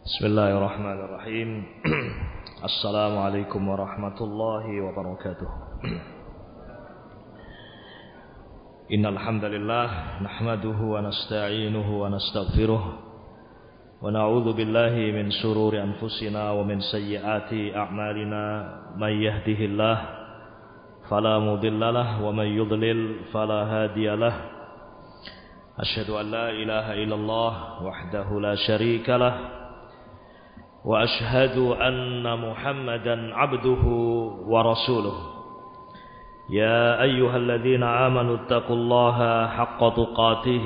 Bismillahirrahmanirrahim. Assalamualaikum warahmatullahi wabarakatuh. Innal hamdalillah nahmaduhu wa nasta'inuhu wa nastaghfiruh wa na'udzu billahi min shururi anfusina wa min sayyiati a'malina may yahdihillah fala mudhillalah wa may yudlil fala hadiyalah. Asyhadu an la ilaha illallah wahdahu la syarikalah wa ashhadu anna Muhammadan abduhu wa rasuluh. Ya ayyuhalladzina amanu taqullaha haqqa tuqatih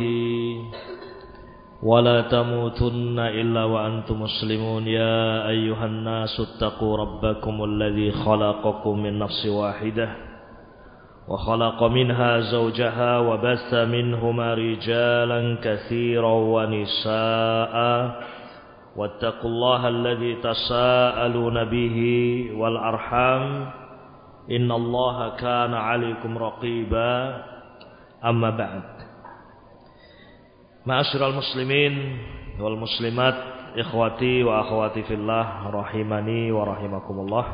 wa la tamutunna illa wa antum muslimun. Ya ayyuhan nasu taqu rabbakumul ladzi khalaqakum min nafsin wahidah wa khalaqa minha zawjaha wa bassa minhuma rijalan katsiran wa nisaa'a wattaqullaha alladzi tasaaluna bihi wal arham innallaha kana 'alaikum raqiba. Amma ba'd. Ma'asyiral muslimin wal muslimat, ikhwati wa akhwati fillah, rahimani wa rahimakumullah.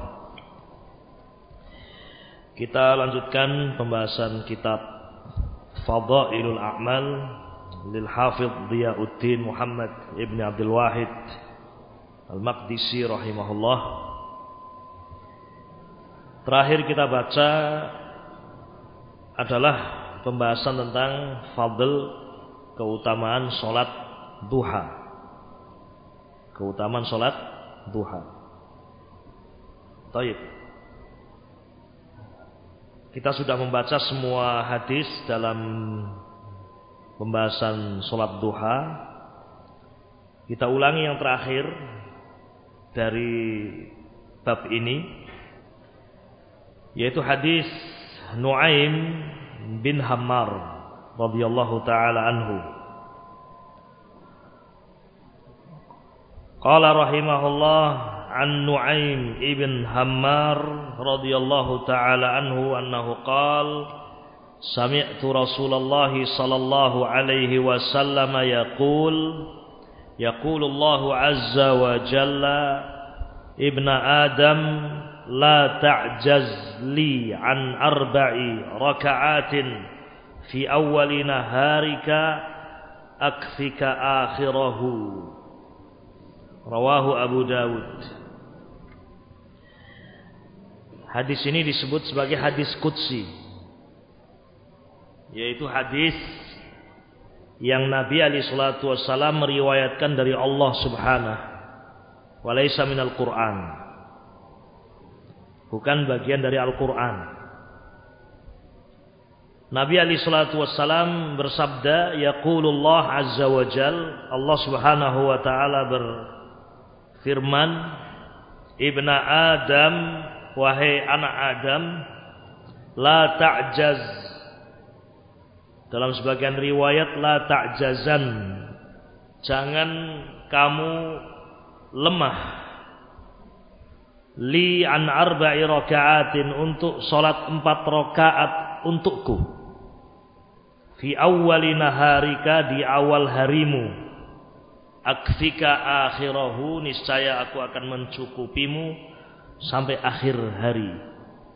Kita lanjutkan pembahasan kitab Fadailul A'mal lil Hafidh Dhiyauddin Muhammad ibn Abdul Wahid Al-Maqdisi rahimahullah. Terakhir kita baca adalah pembahasan tentang fadl, keutamaan salat duha. Keutamaan salat duha. Baik. Kita sudah membaca semua hadis dalam pembahasan salat duha. Kita ulangi yang terakhir dari bab ini, yaitu hadis Nu'aim bin Hammar radhiyallahu taala anhu. Qala rahimahullah an Nu'aim ibn Hammar radhiyallahu taala anhu annahu qala sami'tu Rasulullah sallallahu alaihi wasallam yaqulu Allah azza wa jalla ibna Adam la ta'jaz li an arba'i raka'atin fi awwali naharika akfika akhirahu. Rawahu Abu Dawud. Hadis ini disebut sebagai hadis qudsi, yaitu hadis yang Nabi alaihi salatu wassalam meriwayatkan dari Allah subhanahu wa laisa minal Qur'an, bukan bagian dari Al-Qur'an. Nabi alaihi salatu wassalam bersabda, yaqulullah azza wa jal, Allah subhanahu wa ta'ala berfirman, ibna Adam, wahai anak Adam, la ta'jaz. Dalam sebagian riwayat la ta'jazan, jangan kamu lemah, li an arba'i raka'atin, untuk salat 4 rakaat untukku, fi awwali naharika, di awal harimu, akfika akhirahu, niscaya aku akan mencukupimu sampai akhir hari.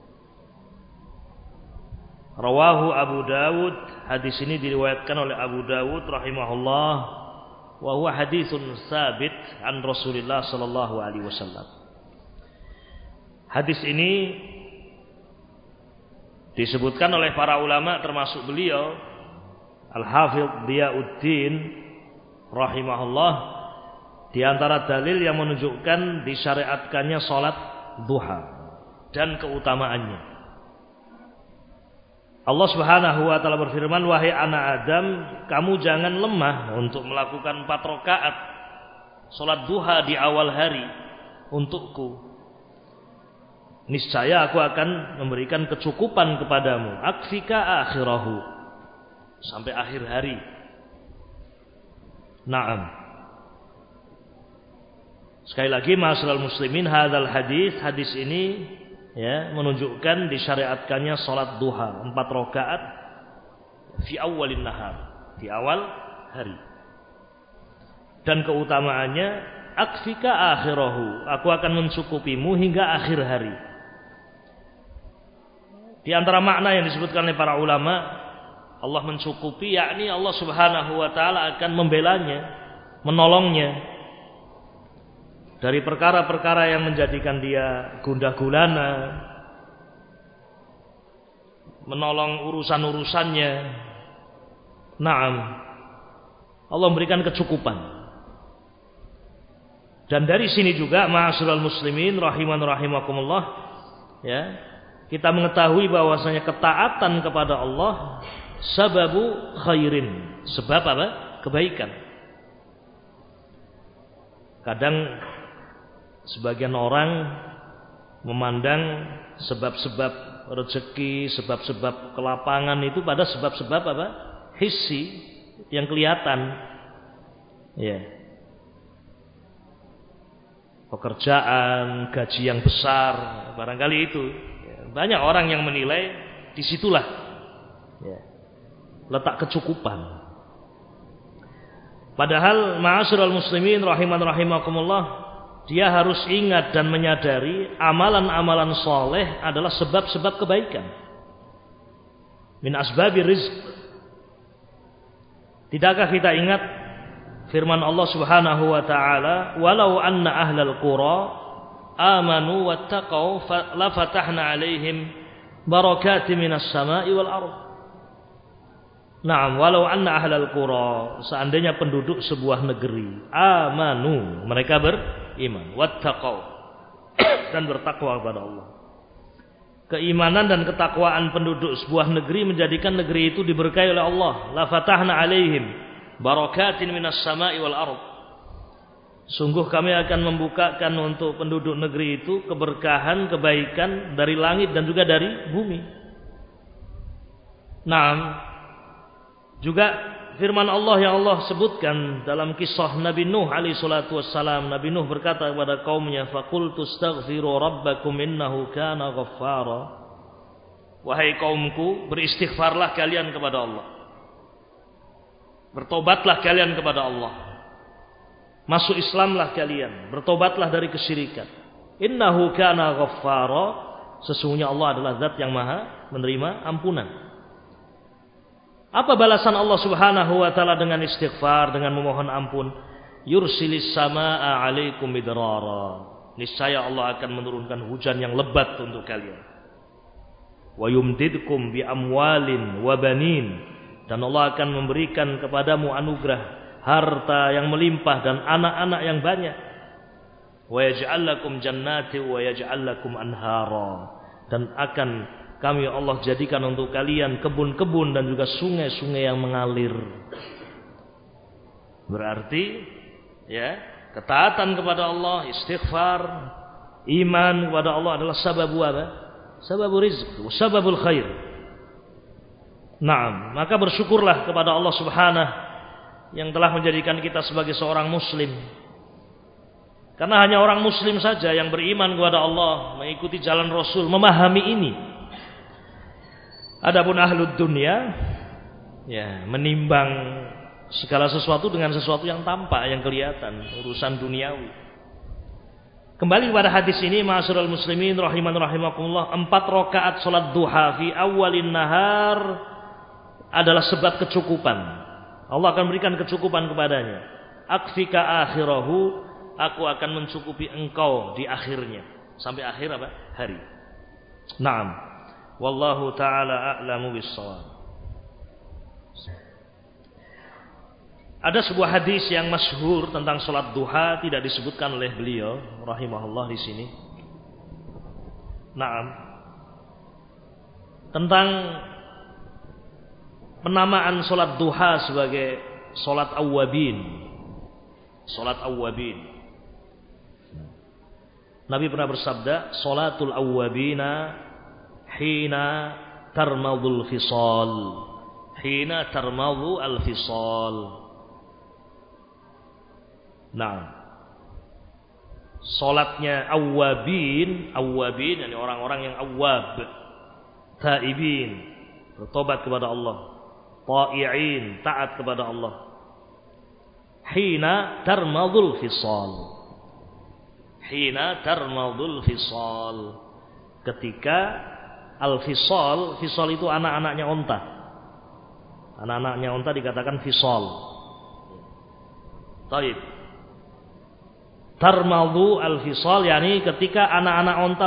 Rawahu Abu Dawud. Hadis ini diriwayatkan oleh Abu Dawud rahimahullah, wa huwa haditsun sabit an Rasulillah sallallahu alaihi wasallam. Hadis ini disebutkan oleh para ulama termasuk beliau Al-Hafidh Dhiyauddin rahimahullah, di antara dalil yang menunjukkan disyariatkannya salat duha dan keutamaannya. Allah subhanahu wa ta'ala berfirman, wahai anak Adam, kamu jangan lemah untuk melakukan 4 rakaat salat duha di awal hari untukku. Niscaya aku akan memberikan kecukupan kepadamu, akfika akhirahu, sampai akhir hari. Naam. Sekali lagi, ma'asyiral muslimin, hadzal hadis ini ya, menunjukkan disyariatkannya salat duha 4 rakaat fi awwalin nahar, di awal hari. Dan keutamaannya akfika akhirahu, aku akan mencukupimu hingga akhir hari. Di antara makna yang disebutkan oleh para ulama, Allah mencukupi, yakni Allah Subhanahu wa taala akan membelanya, menolongnya dari perkara-perkara yang menjadikan dia gundah gulana, menolong urusan-urusannya. Naam, Allah memberikan kecukupan. Dan dari sini juga ma'asyiral muslimin rahiman rahimakumullah, ya, kita mengetahui bahwasanya ketaatan kepada Allah sababu khairin, sebab apa? Kebaikan. Kadang sebagian orang memandang sebab-sebab rezeki, sebab-sebab kelapangan itu pada sebab-sebab apa? Hissi, yang kelihatan. Ya. Pekerjaan, gaji yang besar, barangkali itu. Banyak orang yang menilai disitulah, ya, letak kecukupan. Padahal ma'asyiral muslimin rahiman rahimakumullah, dia harus ingat dan menyadari amalan-amalan soleh adalah sebab-sebab kebaikan. Min asbabi rizq. Tidakkah kita ingat firman Allah Subhanahu wa taala, walau anna ahlal qura amanu wattaqau la fatahna alaihim barakatin minas sama'i wal ardh. Naam, walau anna ahlal qura, seandainya penduduk sebuah negeri amanu, mereka beriman, wattaqau, dan bertakwa kepada Allah. Keimanan dan ketakwaan penduduk sebuah negeri menjadikan negeri itu diberkahi oleh Allah. La fatahna alaihim barakatin minas sama'i wal ardh. Sungguh kami akan membukakan untuk penduduk negeri itu keberkahan, kebaikan dari langit dan juga dari bumi. Naam, juga firman Allah yang Allah sebutkan dalam kisah Nabi Nuh alaihi salatu wassalam. Nabi Nuh berkata kepada kaumnya, faqultu astaghfiru rabbakum innahu kana ghaffara. Wahai kaumku, beristighfarlah kalian kepada Allah, bertobatlah kalian kepada Allah, masuk Islamlah kalian, bertobatlah dari kesyirikan. Innahu kana ghaffara, sesungguhnya Allah adalah zat yang maha menerima ampunan. Apa balasan Allah Subhanahu wa taala dengan istighfar, dengan memohon ampun? Yursilis samaa 'alaikum midrara. Niscaya Allah akan menurunkan hujan yang lebat untuk kalian. Wa yumdidkum bi amwalin wa banin, dan Allah akan memberikan kepadamu anugerah harta yang melimpah dan anak-anak yang banyak. Wa yaj'al lakum jannati wa yaj'al lakum anhara, dan akan kami Allah jadikan untuk kalian kebun-kebun dan juga sungai-sungai yang mengalir. Berarti, ya, ketaatan kepada Allah, istighfar, iman kepada Allah adalah sababu apa? Sababu rizq, sababul khair. Naam, maka bersyukurlah kepada Allah Subhanahu yang telah menjadikan kita sebagai seorang muslim. Karena hanya orang muslim saja yang beriman kepada Allah, mengikuti jalan Rasul, memahami ini. Adapun ahlud dunia, ya, menimbang segala sesuatu dengan sesuatu yang tampak, yang kelihatan, urusan duniawi. Kembali kepada hadis ini, ma'asyiral muslimin rahiman rahimakumullah, 4 rakaat salat duha fi awalin nahar adalah sebab kecukupan. Allah akan berikan kecukupan kepadanya. Akfika akhirahu, aku akan mencukupi engkau di akhirnya, sampai akhir apa? Hari. Naam. Wallahu taala a'lamu bis-shawab. Ada sebuah hadis yang masyhur tentang salat duha, tidak disebutkan oleh beliau rahimahullah di sini. Naam. Tentang penamaan salat duha sebagai salat awwabin. Salat awwabin. Nabi pernah bersabda, salatul awwabina hina tarmadul fisal. Hina tarmadu al-fisal. Nah, salatnya awwabin, awwabin yani orang-orang yang awwab, taibin, bertobat kepada Allah, ta'i'in, taat kepada Allah. Hina tarmadul fisal, hina tarmadul fisal. Ketika al-fisal, fisal itu anak-anaknya unta. Anak-anaknya unta dikatakan fisal. Taib. Tarmadu al-fisal, yakni ketika anak-anak unta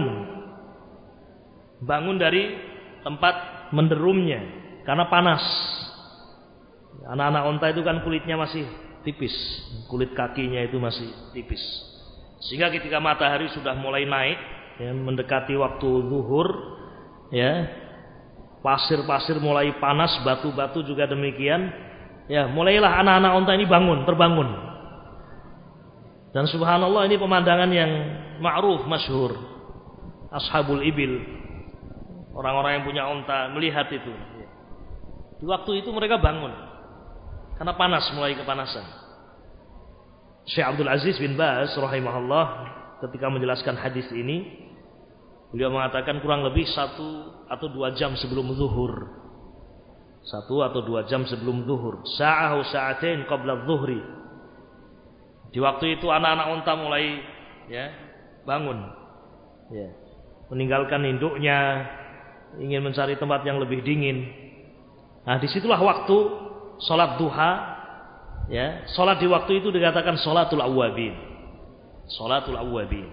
bangun dari tempat menderumnya karena panas. Anak-anak unta itu kan kulitnya masih tipis, kulit kakinya itu masih tipis. Sehingga ketika matahari sudah mulai naik, ya, mendekati waktu zuhur, ya, pasir-pasir mulai panas, batu-batu juga demikian. Ya, mulailah anak-anak unta ini terbangun. Dan subhanallah, ini pemandangan yang ma'ruf, masyhur. Ashabul ibil, orang-orang yang punya unta melihat itu. Di waktu itu mereka bangun karena panas, mulai kepanasan. Syekh Abdul Aziz bin Baz rahimahullah ketika menjelaskan hadis ini, beliau mengatakan kurang lebih 1 atau 2 jam sebelum zuhur. 1 atau 2 jam sebelum zuhur. Sa'ahu sa'atain qabla zuhri. Di waktu itu anak-anak unta mulai, ya, bangun, ya, meninggalkan induknya, ingin mencari tempat yang lebih dingin. Nah, disitulah waktu sholat duha, ya. Sholat di waktu itu dikatakan sholatul awwabin. Sholatul awwabin.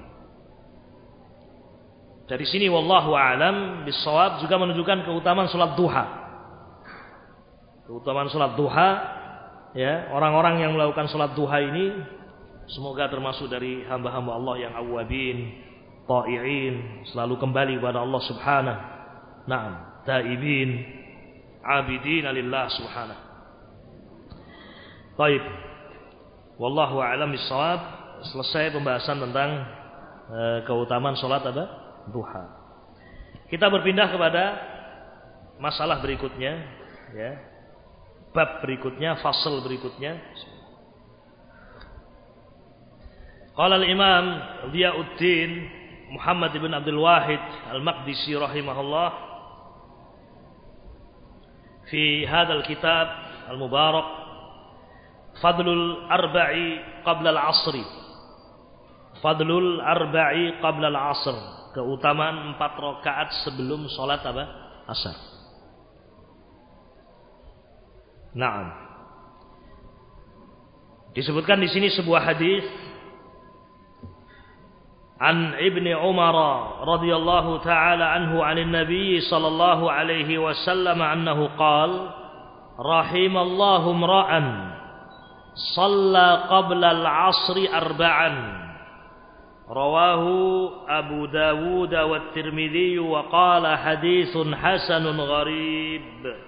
Dari sini wallahu a'lam bissawab juga menunjukkan keutamaan sholat duha. Keutamaan sholat duha, ya, orang-orang yang melakukan sholat duha ini semoga termasuk dari hamba-hamba Allah yang awwabin, ta'i'in, selalu kembali kepada Allah Subhanahu. Naam, taibin, abidin lillah Subhanahu. Baik. Wallahu a'lam bissawab. Selesai pembahasan tentang keutamaan salat duha. Kita berpindah kepada masalah berikutnya, ya. Bab berikutnya, fasal berikutnya. Qala al-Imam Diyauddin Muhammad bin Abdul Wahid Al-Maqdisi rahimahullah fi hadzal kitab al-mubarak Fadlul arba'i qabla al-'asri. Fadlul arba'i qabla al-'asr. Keutamaan 4 rakaat sebelum salat asar. Naam. Disebutkan di sini sebuah hadis an Ibni Umar radhiyallahu taala anhu 'anil Nabi sallallahu alaihi wasallam annahu qala rahimallahu imra'an shalla qabla al-'asri arba'an rawahu Abu Dawud wa Tirmidzi wa qala haditsun hasanun gharib.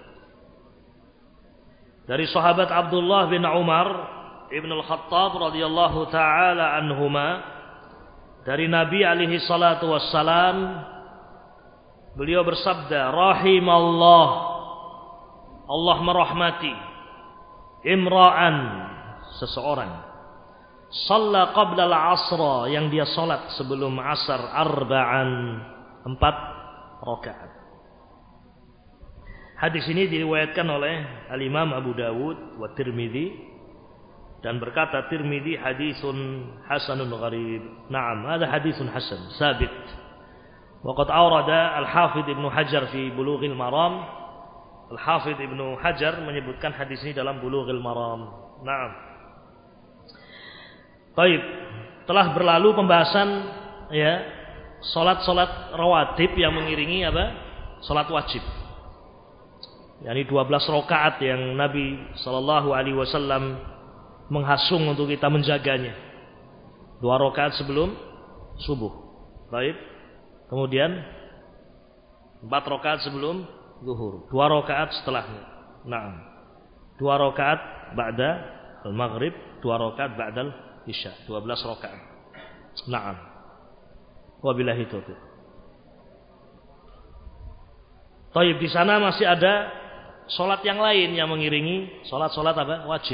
Dari sahabat Abdullah bin Umar Ibn al-Khattab radhiyallahu taala anhuma, dari Nabi alaihi salatu wassalam, beliau bersabda, rahimallah, Allah merahmati, imra'an, seseorang, shalla qabla al-'asra, yang dia salat sebelum asar, arba'an, 4 rakaat. Hadis ini diriwayatkan oleh Al-Imam Abu Dawud wa Tirmidzi, dan berkata Tirmidzi hadisun hasanun gharib. Naam, ada hadisun hasan sabit. Wa qad awrada Al-Hafidz Ibnu Hajar fi Bulughil Maram. Al-Hafidz Ibnu Hajar menyebutkan hadis ini dalam Bulughil Maram. Naam. Baik, telah berlalu pembahasan, ya, salat-salat rawatib yang mengiringi salat wajib. yakni 12 rakaat yang Nabi sallallahu alaihi wasallam menghasung untuk kita menjaganya. 2 rakaat sebelum subuh. Baik. Kemudian 4 rakaat sebelum zuhur, 2 rakaat setelahnya. Naam. 2 rakaat ba'da al-maghrib, 2 rakaat ba'da al-isya, 12 rakaat. Naam. Wabillahi taufiq. Taib, di sana masih ada salat yang lain yang mengiringi salat-salat wajib.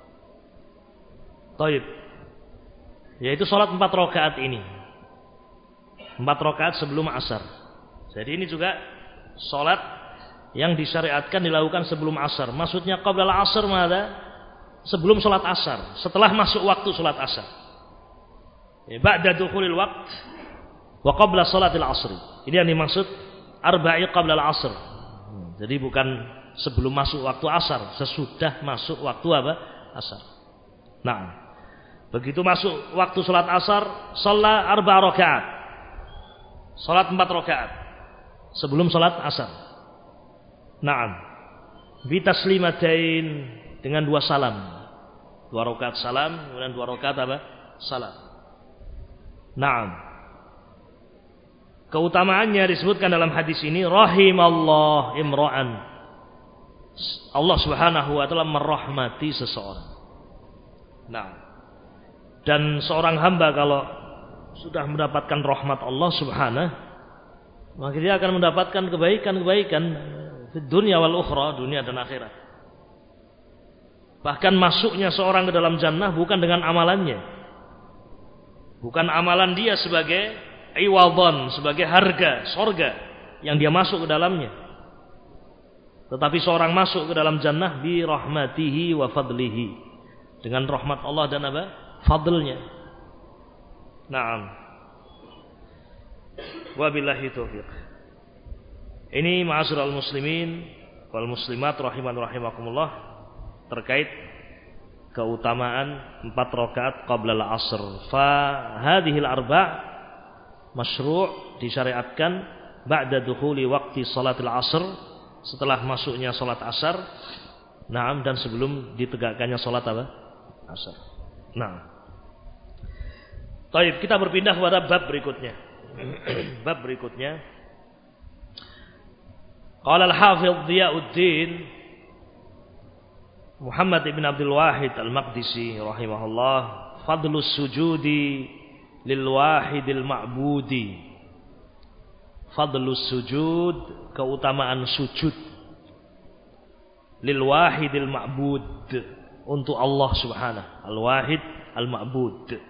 Taib. Yaitu salat 4 rakaat ini. 4 rakaat sebelum asar. Jadi ini juga salat yang disyariatkan dilakukan sebelum asar. Maksudnya qabla al-asr mana? Sebelum salat asar, setelah masuk waktu salat asar. ba'da dukhulil waqt wa qabla salatil asr. Ini yang dimaksud arba'i qabla al-asr. Jadi bukan sebelum masuk waktu asar, sesudah masuk waktu apa? Asar. Nah, begitu masuk waktu salat asar, shalla 4 rakaat. Salat 4 rakaat sebelum salat asar. Naam. Bi taslimatain, dengan 2 salam. 2 rakaat salam, kemudian 2 rakaat apa? Salam. Naam. Keutamaannya disebutkan dalam hadis ini, rahimallah imra'an. Allah Subhanahu wa taala merahmati seseorang. Nah, dan seorang hamba kalau sudah mendapatkan rahmat Allah Subhanahu, maka dia akan mendapatkan kebaikan-kebaikan di dunia wal ukhra, dunia dan akhirat. Bahkan masuknya seorang ke dalam jannah bukan dengan amalannya. Bukan amalan dia sebagai iwadhan, sebagai harga surga yang dia masuk ke dalamnya. Tetapi seorang masuk ke dalam jannah bi rahmatihi wa fadlihi, dengan rahmat Allah dan apa? Fadlnya. Naam. Wabillahi taufiq. Ini ma'asyiral muslimin wal muslimat rahiman rahimakumullah, terkait keutamaan 4 rakaat qabla al-asr. Fa hadhil arba' masyru' disyariatkan ba'da dukhuli waqti salatil asr, setelah masuknya salat asar. Naam, dan sebelum ditegakkannya salat apa? Asar. Nah. Baik, kita berpindah kepada bab berikutnya. Bab berikutnya. Qala al-Hafidz Dhiyauddin Muhammad ibn Abdul Wahid al-Maqdisi rahimahullah, fadlus sujudi lil wahidil ma'budi. Fadlus sujud, keutamaan sujud lil wahidil ma'bud, untuk Allah Subhanahu, al-wahid al-ma'bud.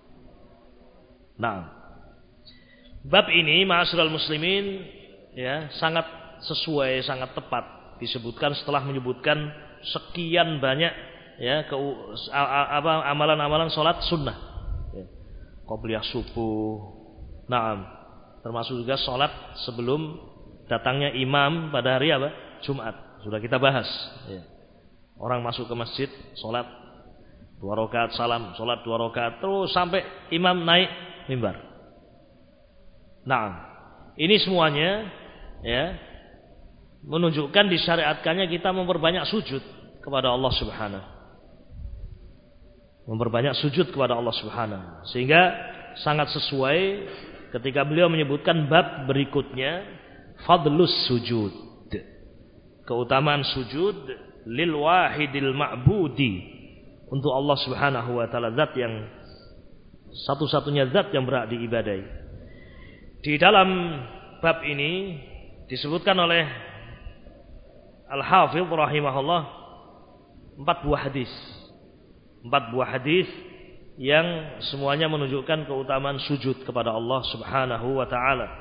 Nah, bab ini ma'asyiral muslimin ya sangat sesuai, sangat tepat disebutkan setelah menyebutkan sekian banyak ya amalan-amalan salat sunnah. Ya. Qobliyah subuh. Naam. Termasuk juga salat sebelum datangnya imam pada hari apa? Jumat. Sudah kita bahas. Ya. Orang masuk ke masjid, salat 2 rakaat salam, salat 2 rakaat terus sampai imam naik mimbar. Nah, ini semuanya ya menunjukkan disyariatkannya kita memperbanyak sujud kepada Allah Subhanahu. Memperbanyak sujud kepada Allah Subhanahu, sehingga sangat sesuai ketika beliau menyebutkan bab berikutnya, fadlus sujud, keutamaan sujud lil wahidil ma'budi, untuk Allah Subhanahu wa taala, zat yang satu-satunya zat yang berhak diibadahi. Di dalam bab ini disebutkan oleh Al-Hafidz rahimahullah 4 buah hadis. 4 buah hadis yang semuanya menunjukkan keutamaan sujud kepada Allah Subhanahu wa taala.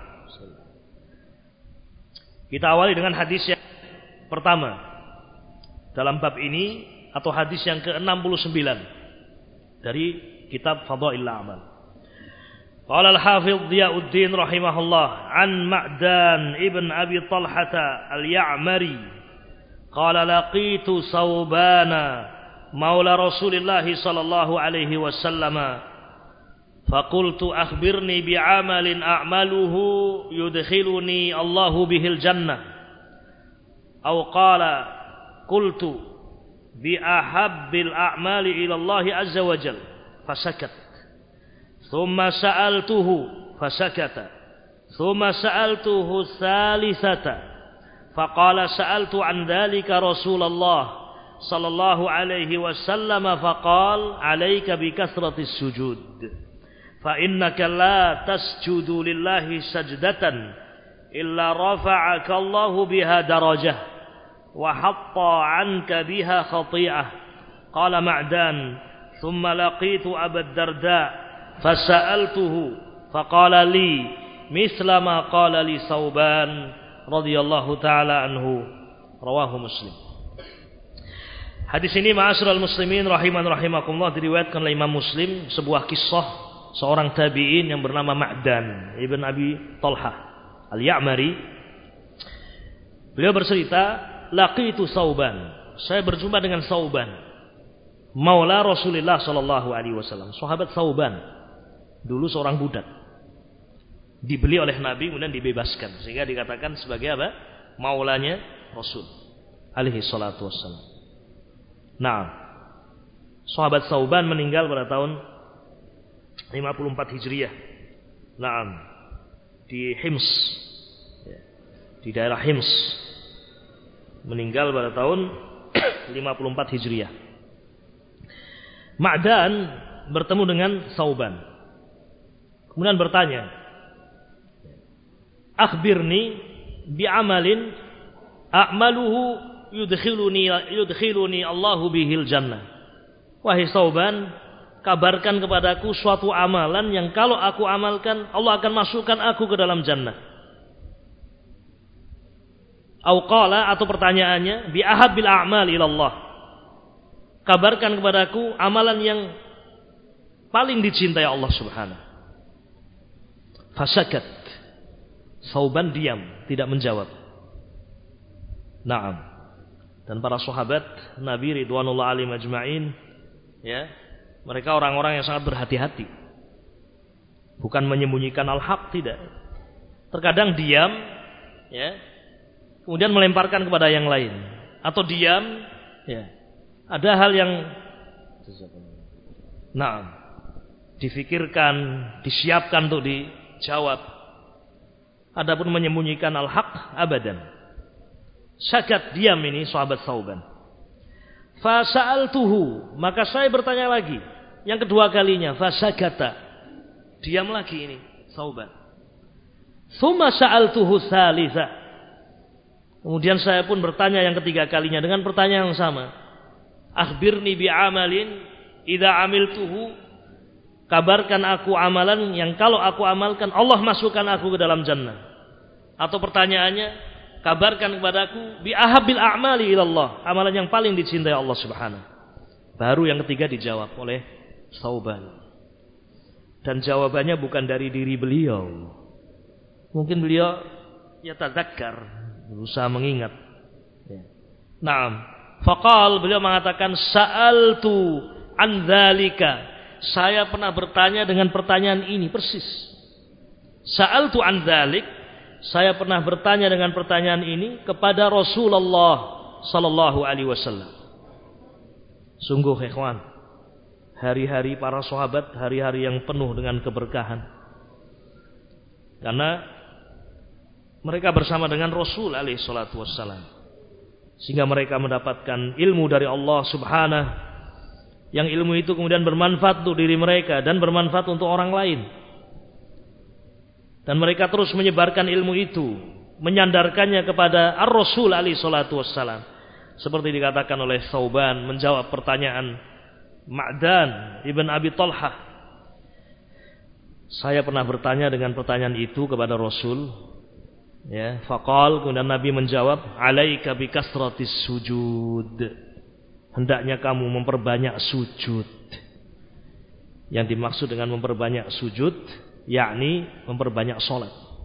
Kita awali dengan hadis yang pertama dalam bab ini, atau hadis yang ke-69 dari kitab Fadhailul A'mal. Qala al-Hafidz Dhiyauddin rahimahullah an Ma'dan ibn Abi Talhah al-Ya'mari qala laqitu Saubana maula Rasulillah sallallahu alaihi wasallam faqultu akhbirni bi'amalin a'maluhu yudkhiluni Allahu bihil jannah aw qala qultu bi ahabbil a'mali ila Allah azza wa jalla fasakat thumma sa'altuhu fasakata thumma sa'altuhu thalithata faqala sa'altu an dhalika Rasulullah sallallahu alaihi wasallam faqala 'alaika bi kathratis sujud fa innaka la tasjudu lillahi sajdatan illa rafa'aka Allahu biha darajah وحط عنك بها خطيئة قال معدان ثم لقيت أبا الدرداء فسألته فقال لي مثل ما قال لي ثوبان رضي الله تعالى عنه رواه مسلم. Hadis ini ma'asyiral muslimin rahiman rahimakumullah diriwayatkan oleh Imam Muslim, sebuah kisah seorang tabi'in yang bernama Ma'dan ibn Abi Talhah Al-Ya'mari. Beliau bercerita, laqitu Sauban, saya berjumpa dengan Sauban, maula Rasulullah sallallahu alaihi wasallam. Sahabat Sauban dulu seorang budak, dibeli oleh Nabi kemudian dibebaskan, sehingga dikatakan sebagai apa? Maulanya Rasul alaihi salatu wassalam. Nah, sahabat Sauban meninggal pada tahun 54 Hijriah. Nah, di Hims, di daerah Hims, meninggal pada tahun 54 Hijriah. Ma'dan bertemu dengan Sauban, kemudian bertanya, akhbirni bi'amalin a'maluhu yudkhiluni Allahu bihil jannah. Wahai Sauban, kabarkan kepadaku suatu amalan yang kalau aku amalkan Allah akan masukkan aku ke dalam jannah. Au qala, atau pertanyaannya, bi ahabbil a'mal ila Allah, kabarkan kepadaku amalan yang paling dicintai Allah Subhanahu. Fasakat, Sauban diam, tidak menjawab. Naam. Dan para sahabat Nabi ridwanullah alaihim ajma'in, ya, mereka orang-orang yang sangat berhati-hati, bukan menyembunyikan al-haq, tidak. Terkadang diam, ya, kemudian melemparkan kepada yang lain, atau diam, ya, ada hal yang difikirkan, disiapkan untuk dijawab. Adapun menyembunyikan al-haq, abadan. Sakat, diam ini sahabat Sauban. Fasa'altuhu, maka saya bertanya lagi, yang kedua kalinya. Fasakata, diam lagi ini Sauban. Tsumma sa'altuhu tsalitsa, kemudian saya pun bertanya yang ketiga kalinya dengan pertanyaan yang sama. Akhbirni bi'amalin idza amiltuhu, kabarkan aku amalan yang kalau aku amalkan Allah masukkan aku ke dalam jannah. Atau pertanyaannya, kabarkan kepadaku bi ahabbil a'mali ila Allah, amalan yang paling dicintai Allah Subhanahu. Baru yang ketiga dijawab oleh Sauban. Dan jawabannya bukan dari diri beliau. Mungkin beliau ya tadzakkar, berusaha mengingat. Naam. Faqal, beliau mengatakan, sa'altu an dzalika, saya pernah bertanya dengan pertanyaan ini persis. Sa'altu an dzalik, saya pernah bertanya dengan pertanyaan ini kepada Rasulullah sallallahu alaihi wasallam. Sungguh ikhwan, hari-hari para sahabat, hari-hari yang penuh dengan keberkahan. Karena mereka bersama dengan Rasul alaihi salatu wassalam, sehingga mereka mendapatkan ilmu dari Allah Subhanahu, yang ilmu itu kemudian bermanfaat untuk diri mereka dan bermanfaat untuk orang lain. Dan mereka terus menyebarkan ilmu itu, menyandarkannya kepada Ar-Rasul alaihi salatu wassalam. Seperti dikatakan oleh Sauban menjawab pertanyaan Ma'dan ibn Abi Talhah. Saya pernah bertanya dengan pertanyaan itu kepada Rasul. Ya, faqal, kemudian Nabi menjawab, alaika bi kasratis sujud. Hendaknya kamu memperbanyak sujud. Yang dimaksud dengan memperbanyak sujud, yakni memperbanyak salat.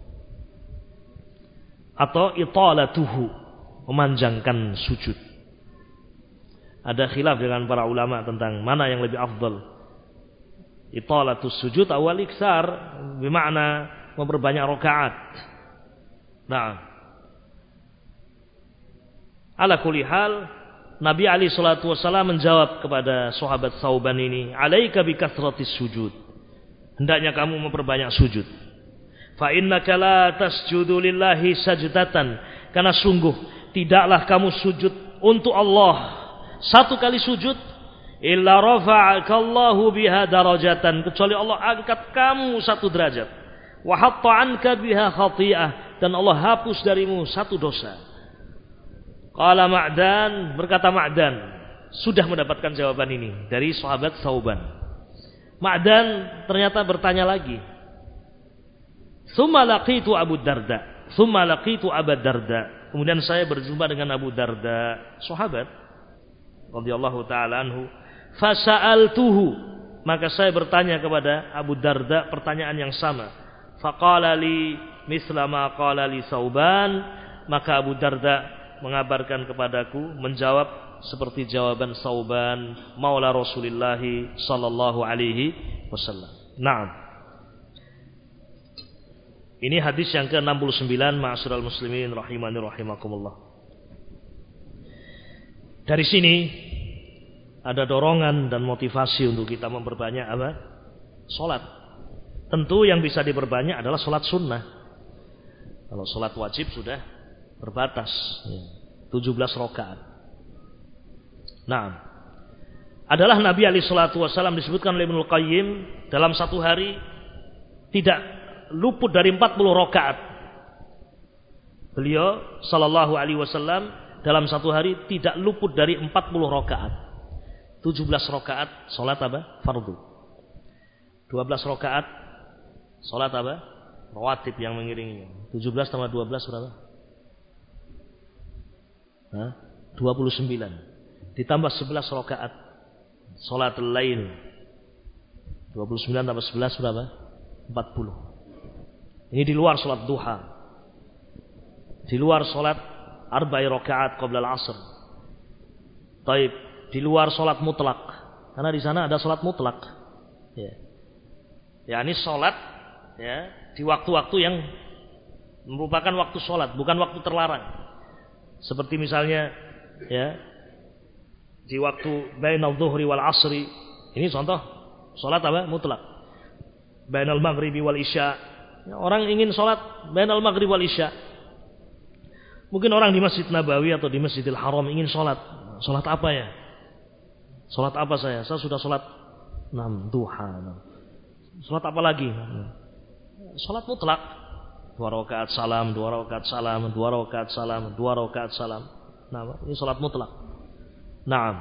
Atau italatuhu, memanjangkan sujud. Ada khilaf dengan para ulama tentang mana yang lebih afdal. Italatus sujud awal iksar, bermakna memperbanyak rakaat. Nah, ala kulli hal, Nabi alaihi salatu wasallam menjawab kepada sahabat Sauban ini, alaika bi kasratis sujud. Hendaknya kamu memperbanyak sujud. Fa innaka la tasjudu lillahi sajdatan, karena sungguh tidaklah kamu sujud untuk Allah satu kali sujud, illa rafa'akallahu biha darajatan, kecuali Allah angkat kamu satu derajat. Wa hatta anka biha khati'ah, dan Allah hapus darimu satu dosa. Qala Ma'dan, berkata Ma'dan, sudah mendapatkan jawaban ini dari sahabat Sauban. Ma'dan ternyata bertanya lagi. Tsumma laqitu Abu Darda, tsumma laqitu Abu Darda. Kemudian saya berjumpa dengan Abu Darda, sahabat radhiyallahu taala anhu. Fasa'altuhu maka saya bertanya kepada Abu Darda pertanyaan yang sama. Faqala li misla ma qala li Sauban, maka Abu Darda mengabarkan kepadaku, menjawab seperti jawaban Sauban maula Rasulullah sallallahu alaihi wasallam. Naam. Ini hadis yang ke-69, ma'asyiral muslimin rahimani rahimakumullah. Dari sini ada dorongan dan motivasi untuk kita memperbanyak apa? Salat. Tentu yang bisa diperbanyak adalah salat sunnah. Kalau salat wajib sudah terbatas, 17 rakaat. Nah, adalah Nabi alaihi salatu wasallam disebutkan oleh Ibnu Qayyim dalam satu hari tidak luput dari 40 rakaat. Beliau sallallahu alaihi wasallam dalam satu hari tidak luput dari 40 rakaat. 17 rakaat salat apa? Fardu. 12 rakaat salat apa? Rawatib yang mengiringinya. 17 tambah 12 berapa? 29. Ditambah 11 rakaat salatul lail. 29 tambah 11 berapa? 40. Ini di luar salat duha. Di luar salat arba'i rakaat qabla al-'asr. Taib, di luar salat mutlak. Karena di sana ada salat mutlak. Ya, ini salat ya di waktu-waktu yang merupakan waktu salat, bukan waktu terlarang. Seperti misalnya ya di waktu bainal dhuhri wal 'asri. Ini contoh salat apa? Mutlak. Bainal maghribi wal isya. Orang ingin sholat bainal maghrib wal isya. Mungkin orang di Masjid Nabawi atau di Masjidil Haram ingin sholat. Sholat apa ya? Sholat apa saya? Saya sudah sholat 6 duha. Sholat apa lagi? Sholat mutlak. 2 rakaat salam, 2 rakaat salam, 2 rakaat salam, 2 rakaat salam. Nah, ini sholat mutlak. Naam.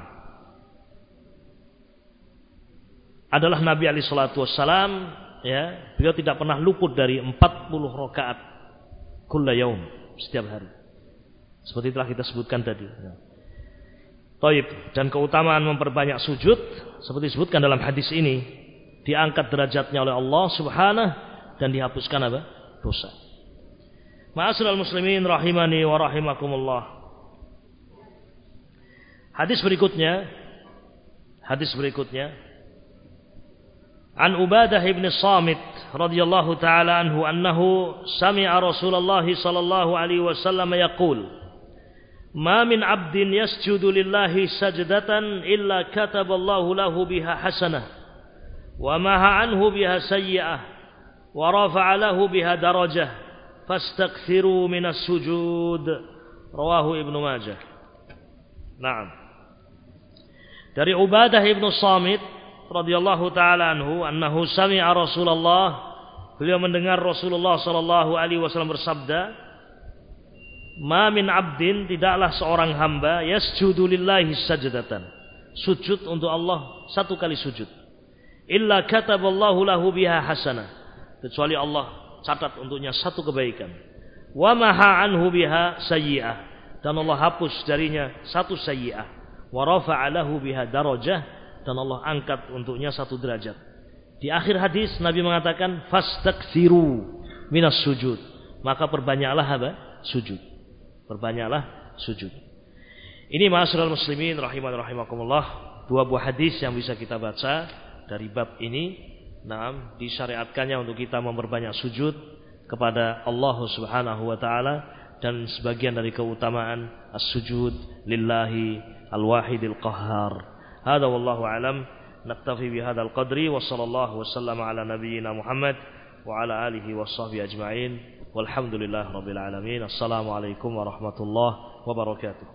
Adalah Nabi alaihi salatu wassalam, ya, beliau tidak pernah luput dari 40 rakaat kulla yaum, setiap hari. Seperti telah kita sebutkan tadi. Taib, dan keutamaan memperbanyak sujud seperti disebutkan dalam hadis ini, diangkat derajatnya oleh Allah Subhanahu dan dihapuskan apa? Dosa. Ma'asyiral muslimin rahimani wa rahimakumullah. Hadis berikutnya An Ubadah ibn Samit radhiyallahu taala anhu annahu sami'a Rasulullah sallallahu alaihi wasallam yaqul ma min 'abdin yasjudu lillahi sajdatan illa kataballahu lahu biha hasanah wa maha anhu biha sayyi'ah wa rafa'a lahu biha darajah fastakthiru minas sujud. Rawahu Ibnu Majah. Naam. Dari Ubadah ibn Samit radhiyallahu taala anhu annahu sami'a Rasulullah, beliau mendengar Rasulullah sallallahu alaihi wasallam bersabda, ma min 'abdin, tidaklah seorang hamba yasjudu lillahi sajdatan, sujud untuk Allah satu kali sujud, illa kataballahu lahu biha hasanah, kecuali Allah catat untuknya satu kebaikan, wa maha anhu biha sayyi'ah, dan Allah hapus darinya satu sayyi'ah, wa rafa'a lahu biha darajah, dan Allah angkat untuknya satu derajat. Di akhir hadis Nabi mengatakan fastaksiru minas sujud, maka perbanyaklah apa? Sujud. Perbanyaklah sujud. Ini ma'asyiral muslimin rahimani rahimakumullah, dua buah hadis yang bisa kita baca dari bab ini. Naam, disyariatkannya untuk kita memperbanyak sujud kepada Allah Subhanahu wa taala, dan sebagian dari keutamaan as-sujud lillahi al-wahidil qahhar. Hada wallahu alam, naktafi bihadzal qadri wa sallallahu wasallama ala nabiyyina Muhammad wa ala alihi washabbihi ajma'in walhamdulillahi rabbil alamin. Assalamualaikum warahmatullahi wabarakatuh.